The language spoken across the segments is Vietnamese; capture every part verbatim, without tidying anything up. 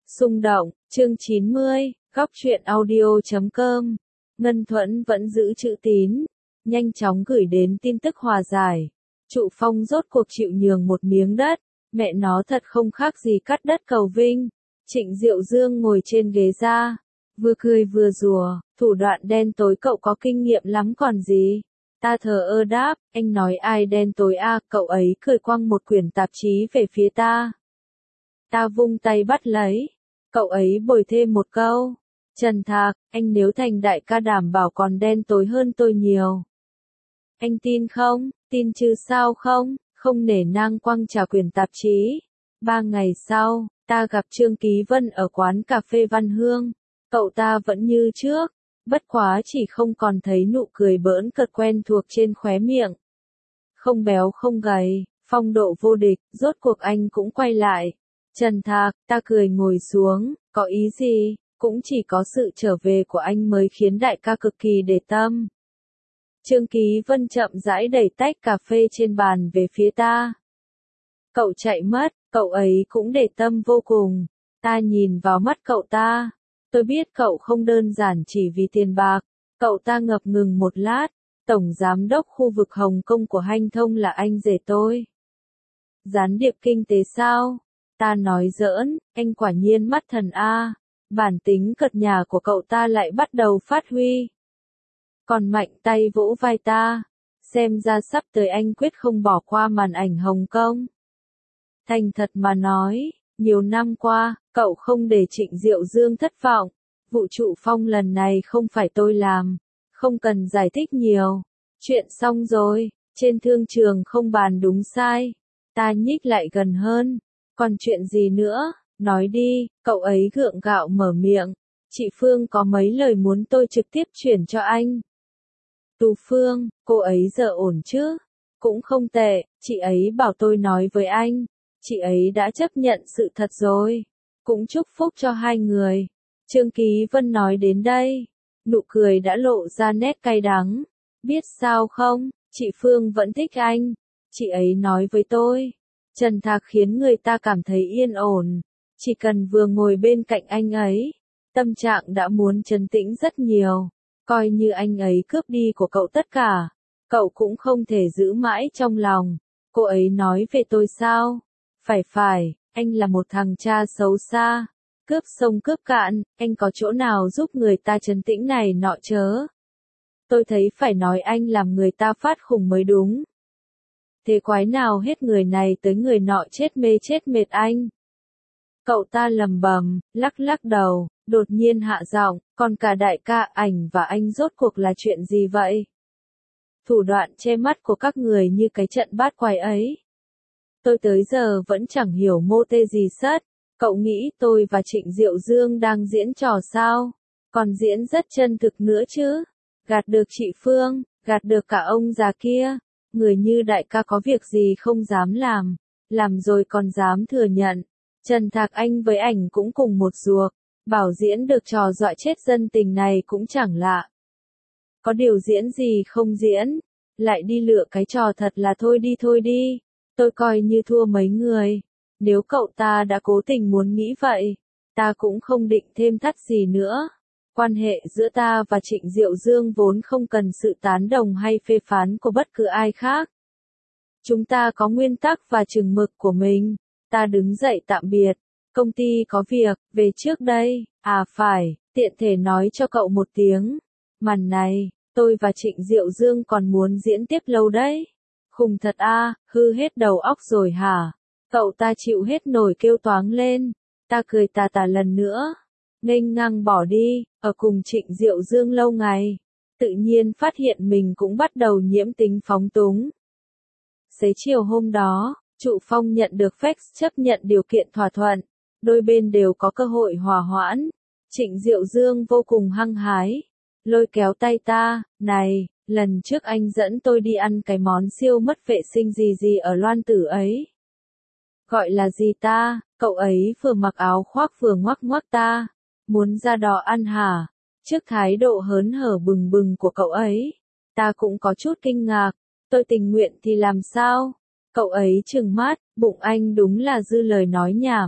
Xung động, chương chín mươi, góc truyện audio chấm com. Ngân Thuẫn vẫn giữ chữ tín, nhanh chóng gửi đến tin tức hòa giải. Trụ Phong rốt cuộc chịu nhường một miếng đất, mẹ nó thật không khác gì cắt đất cầu vinh. Trịnh Diệu Dương ngồi trên ghế ra, vừa cười vừa rùa, thủ đoạn đen tối cậu có kinh nghiệm lắm còn gì. Ta thờ ơ đáp, anh nói ai đen tối à, cậu ấy cười quăng một quyển tạp chí về phía ta. Ta vung tay bắt lấy, cậu ấy bồi thêm một câu. Trần Thạc, anh nếu thành đại ca đảm bảo còn đen tối hơn tôi nhiều. Anh tin không, tin chứ sao không, không nể nang quăng trả quyển tạp chí. Ba ngày sau, ta gặp Trương Ký Vân ở quán cà phê Văn Hương. Cậu ta vẫn như trước, bất quá chỉ không còn thấy nụ cười bỡn cợt quen thuộc trên khóe miệng. Không béo không gầy, phong độ vô địch, rốt cuộc anh cũng quay lại. Trần Thạc, ta cười ngồi xuống, có ý gì, cũng chỉ có sự trở về của anh mới khiến đại ca cực kỳ để tâm. Trương Ký Vân chậm rãi đẩy tách cà phê trên bàn về phía ta. Cậu chạy mất, cậu ấy cũng để tâm vô cùng. Ta nhìn vào mắt cậu ta. Tôi biết cậu không đơn giản chỉ vì tiền bạc. Cậu ta ngập ngừng một lát. Tổng giám đốc khu vực Hồng Kông của Hanh Thông là anh rể tôi. Gián điệp kinh tế sao? Ta nói giỡn, anh quả nhiên mắt thần a. Bản tính cợt nhà của cậu ta lại bắt đầu phát huy. Còn mạnh tay vỗ vai ta. Xem ra sắp tới anh quyết không bỏ qua màn ảnh Hồng Kông. Thành thật mà nói, nhiều năm qua, cậu không để Trịnh Diệu Dương thất vọng. Vụ Trụ Phong lần này không phải tôi làm. Không cần giải thích nhiều. Chuyện xong rồi, trên thương trường không bàn đúng sai. Ta nhích lại gần hơn. Còn chuyện gì nữa, nói đi, cậu ấy gượng gạo mở miệng. Chị Phương có mấy lời muốn tôi trực tiếp chuyển cho anh. Tú Phương, cô ấy giờ ổn chứ? Cũng không tệ, chị ấy bảo tôi nói với anh. Chị ấy đã chấp nhận sự thật rồi. Cũng chúc phúc cho hai người. Trương Ký Vân nói đến đây. Nụ cười đã lộ ra nét cay đắng. Biết sao không, chị Phương vẫn thích anh. Chị ấy nói với tôi. Trần Thạc khiến người ta cảm thấy yên ổn. Chỉ cần vừa ngồi bên cạnh anh ấy, tâm trạng đã muốn trấn tĩnh rất nhiều. Coi như anh ấy cướp đi của cậu tất cả, cậu cũng không thể giữ mãi trong lòng. Cô ấy nói về tôi sao? Phải phải, anh là một thằng cha xấu xa. Cướp sông cướp cạn, anh có chỗ nào giúp người ta trấn tĩnh này nọ chớ? Tôi thấy phải nói anh làm người ta phát khùng mới đúng. Thế quái nào hết người này tới người nọ chết mê chết mệt anh. Cậu ta lầm bầm, lắc lắc đầu, đột nhiên hạ giọng, còn cả đại ca ảnh và anh rốt cuộc là chuyện gì vậy? Thủ đoạn che mắt của các người như cái trận bát quái ấy. Tôi tới giờ vẫn chẳng hiểu mô tê gì sất. Cậu nghĩ tôi và Trịnh Diệu Dương đang diễn trò sao? Còn diễn rất chân thực nữa chứ. Gạt được chị Phương, gạt được cả ông già kia. Người như đại ca có việc gì không dám làm. Làm rồi còn dám thừa nhận. Trần Thạc anh với ảnh cũng cùng một ruột. Bảo diễn được trò dọa chết dân tình này cũng chẳng lạ. Có điều diễn gì không diễn. Lại đi lựa cái trò thật là thôi đi thôi đi. Tôi coi như thua mấy người. Nếu cậu ta đã cố tình muốn nghĩ vậy, ta cũng không định thêm thắt gì nữa. Quan hệ giữa ta và Trịnh Diệu Dương vốn không cần sự tán đồng hay phê phán của bất cứ ai khác. Chúng ta có nguyên tắc và chừng mực của mình. Ta đứng dậy tạm biệt. Công ty có việc, về trước đây. À phải, tiện thể nói cho cậu một tiếng. Màn này, tôi và Trịnh Diệu Dương còn muốn diễn tiếp lâu đấy. Khùng thật a, hư hết đầu óc rồi hả? Cậu ta chịu hết nổi kêu toáng lên. Ta cười tà tà lần nữa. Nghênh ngang bỏ đi, ở cùng Trịnh Diệu Dương lâu ngày. Tự nhiên phát hiện mình cũng bắt đầu nhiễm tính phóng túng. Xế chiều hôm đó, Trụ Phong nhận được fax chấp nhận điều kiện thỏa thuận. Đôi bên đều có cơ hội hòa hoãn. Trịnh Diệu Dương vô cùng hăng hái. Lôi kéo tay ta, này, lần trước anh dẫn tôi đi ăn cái món siêu mất vệ sinh gì gì ở Loan Tử ấy. Gọi là gì ta, cậu ấy vừa mặc áo khoác vừa ngoắc ngoắc ta. Muốn ra đó ăn hả? Trước thái độ hớn hở bừng bừng của cậu ấy, ta cũng có chút kinh ngạc. Tôi tình nguyện thì làm sao? Cậu ấy trừng mắt, bụng anh đúng là dư lời nói nhảm.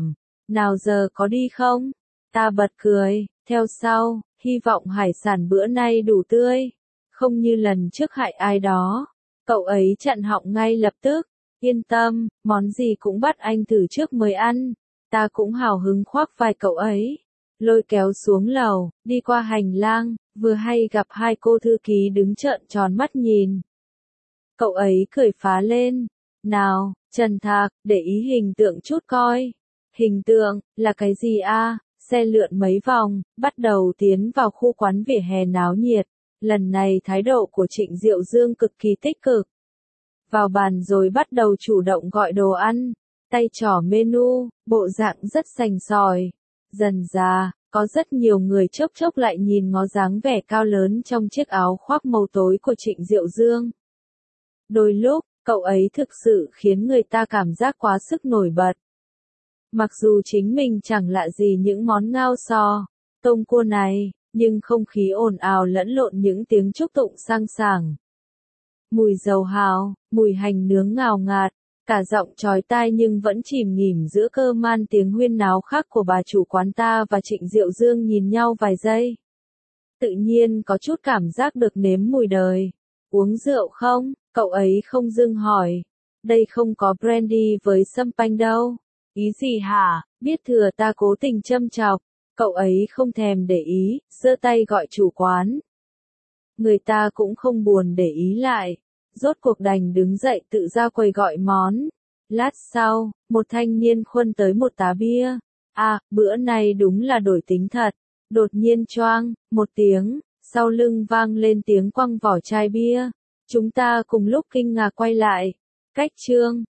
nào giờ có đi không? Ta bật cười, theo sau, hy vọng hải sản bữa nay đủ tươi, không như lần trước hại ai đó. Cậu ấy chặn họng ngay lập tức, yên tâm, món gì cũng bắt anh thử trước mới ăn. Ta cũng hào hứng khoác vai cậu ấy, lôi kéo xuống lầu, đi qua hành lang, vừa hay gặp hai cô thư ký đứng trợn tròn mắt nhìn. Cậu ấy cười phá lên, nào, Trần Thạc, để ý hình tượng chút coi. Hình tượng, là cái gì a? Xe lượn mấy vòng, bắt đầu tiến vào khu quán vỉa hè náo nhiệt. Lần này thái độ của Trịnh Diệu Dương cực kỳ tích cực. Vào bàn rồi bắt đầu chủ động gọi đồ ăn, tay trỏ menu, bộ dạng rất sành sỏi. Dần dà, có rất nhiều người chốc chốc lại nhìn ngó dáng vẻ cao lớn trong chiếc áo khoác màu tối của Trịnh Diệu Dương. Đôi lúc, cậu ấy thực sự khiến người ta cảm giác quá sức nổi bật. Mặc dù chính mình chẳng lạ gì những món ngao sò, tôm cua này, nhưng không khí ồn ào lẫn lộn những tiếng chúc tụng sang sảng. Mùi dầu hào, mùi hành nướng ngào ngạt, cả giọng chói tai nhưng vẫn chìm nghỉm giữa cơ man tiếng huyên náo khác của bà chủ quán ta và Trịnh Diệu Dương nhìn nhau vài giây. Tự nhiên có chút cảm giác được nếm mùi đời. Uống rượu không? Cậu ấy không dưng hỏi. Đây không có brandy với sâm panh đâu. Ý gì hả? Biết thừa ta cố tình châm chọc. Cậu ấy không thèm để ý, giơ tay gọi chủ quán. Người ta cũng không buồn để ý lại. Rốt cuộc đành đứng dậy tự ra quầy gọi món. Lát sau, một thanh niên khuân tới một tá bia. À, bữa nay đúng là đổi tính thật. Đột nhiên choang, một tiếng, sau lưng vang lên tiếng quăng vỏ chai bia. Chúng ta cùng lúc kinh ngạc quay lại. Cách chương